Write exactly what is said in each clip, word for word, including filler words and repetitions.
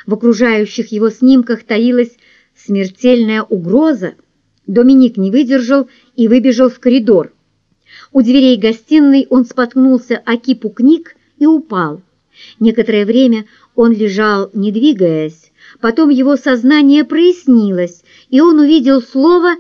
В окружающих его снимках таилась смертельная угроза. Доминик не выдержал и выбежал в коридор. У дверей гостиной он споткнулся о кипу книг и упал. Некоторое время он лежал, не двигаясь. Потом его сознание прояснилось, и он увидел слово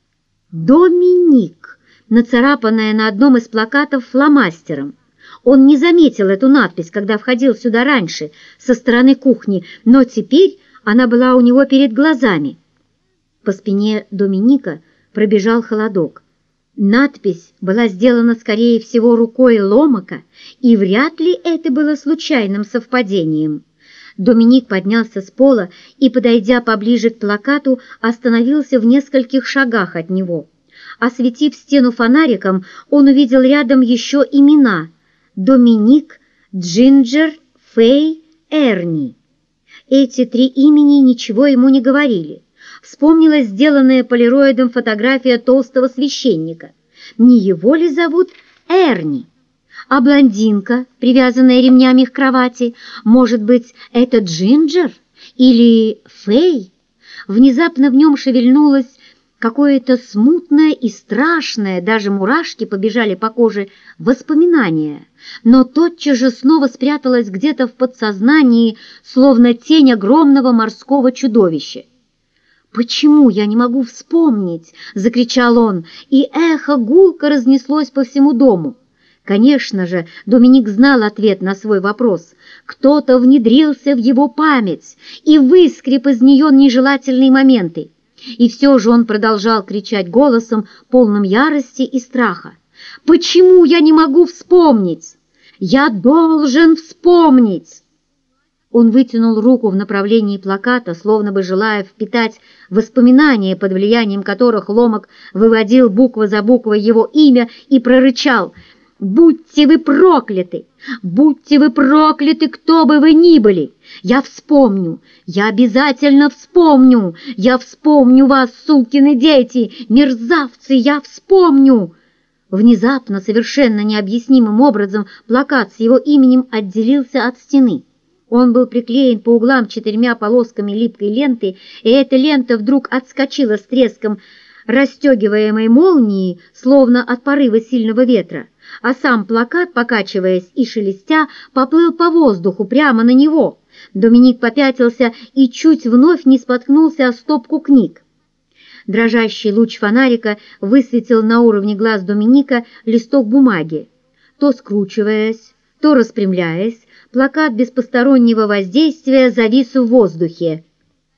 «Доминик», нацарапанное на одном из плакатов фломастером. Он не заметил эту надпись, когда входил сюда раньше, со стороны кухни, но теперь она была у него перед глазами. По спине Доминика пробежал холодок. Надпись была сделана, скорее всего, рукой Ломака, и вряд ли это было случайным совпадением. Доминик поднялся с пола и, подойдя поближе к плакату, остановился в нескольких шагах от него. Осветив стену фонариком, он увидел рядом еще имена: Доминик, Джинджер, Фэй, Эрни. Эти три имени ничего ему не говорили. Вспомнилась сделанная полироидом фотография толстого священника. Не его ли зовут Эрни? А блондинка, привязанная ремнями к кровати, может быть, это Джинджер или Фэй? Внезапно в нем шевельнулось какое-то смутное и страшное, даже мурашки побежали по коже, воспоминание, но тотчас же снова спряталось где-то в подсознании, словно тень огромного морского чудовища. «Почему я не могу вспомнить?» — закричал он, и эхо гулко разнеслось по всему дому. Конечно же, Доминик знал ответ на свой вопрос. Кто-то внедрился в его память и выскреб из нее нежелательные моменты. И все же он продолжал кричать голосом, полным ярости и страха. «Почему я не могу вспомнить? Я должен вспомнить!» Он вытянул руку в направлении плаката, словно бы желая впитать воспоминания, под влиянием которых Ломак выводил буква за буквой его имя, и прорычал: «Будьте вы прокляты! Будьте вы прокляты, кто бы вы ни были! Я вспомню! Я обязательно вспомню! Я вспомню вас, сукины дети! Мерзавцы, я вспомню!» Внезапно, совершенно необъяснимым образом, плакат с его именем отделился от стены. Он был приклеен по углам четырьмя полосками липкой ленты, и эта лента вдруг отскочила с треском расстегиваемой молнии, словно от порыва сильного ветра, а сам плакат, покачиваясь и шелестя, поплыл по воздуху прямо на него. Доминик попятился и чуть вновь не споткнулся о стопку книг. Дрожащий луч фонарика высветил на уровне глаз Доминика листок бумаги. То скручиваясь, то распрямляясь, плакат без постороннего воздействия завис в воздухе.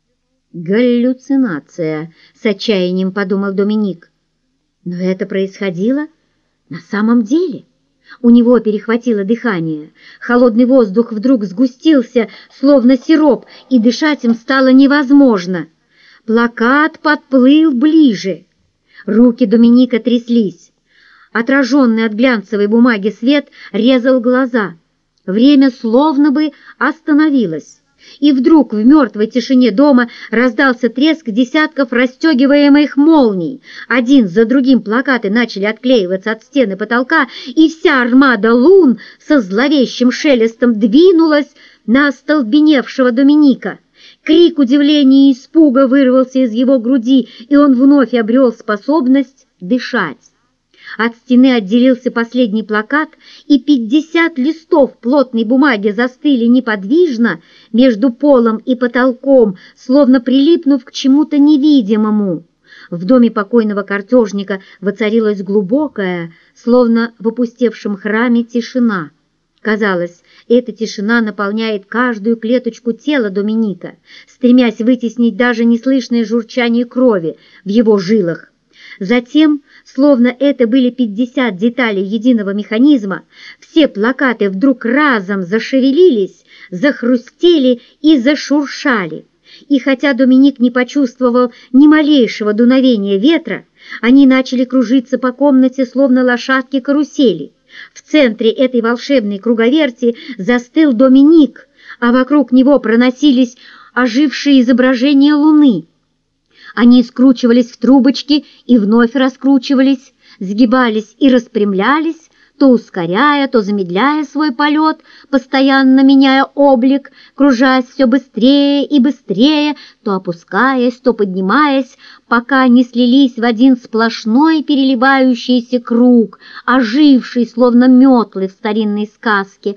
«Галлюцинация», — с отчаянием подумал Доминик. Но это происходило на самом деле. У него перехватило дыхание. Холодный воздух вдруг сгустился, словно сироп, и дышать им стало невозможно. Плакат подплыл ближе. Руки Доминика тряслись. Отраженный от глянцевой бумаги свет резал глаза. Время словно бы остановилось. И вдруг в мертвой тишине дома раздался треск десятков расстегиваемых молний. Один за другим плакаты начали отклеиваться от стены потолка, и вся армада лун со зловещим шелестом двинулась на остолбеневшего Доминика. Крик удивления и испуга вырвался из его груди, и он вновь обрел способность дышать. От стены отделился последний плакат, и пятьдесят листов плотной бумаги застыли неподвижно между полом и потолком, словно прилипнув к чему-то невидимому. В доме покойного картежника воцарилась глубокая, словно в опустевшем храме, тишина. Казалось, эта тишина наполняет каждую клеточку тела Доминика, стремясь вытеснить даже неслышное журчание крови в его жилах. Затем, словно это были пятьдесят деталей единого механизма, все плакаты вдруг разом зашевелились, захрустели и зашуршали. И хотя Доминик не почувствовал ни малейшего дуновения ветра, они начали кружиться по комнате, словно лошадки карусели. В центре этой волшебной круговерти застыл Доминик, а вокруг него проносились ожившие изображения луны. Они скручивались в трубочки и вновь раскручивались, сгибались и распрямлялись, то ускоряя, то замедляя свой полет, постоянно меняя облик, кружась все быстрее и быстрее, то опускаясь, то поднимаясь, пока не слились в один сплошной переливающийся круг, оживший, словно метлы в старинной сказке,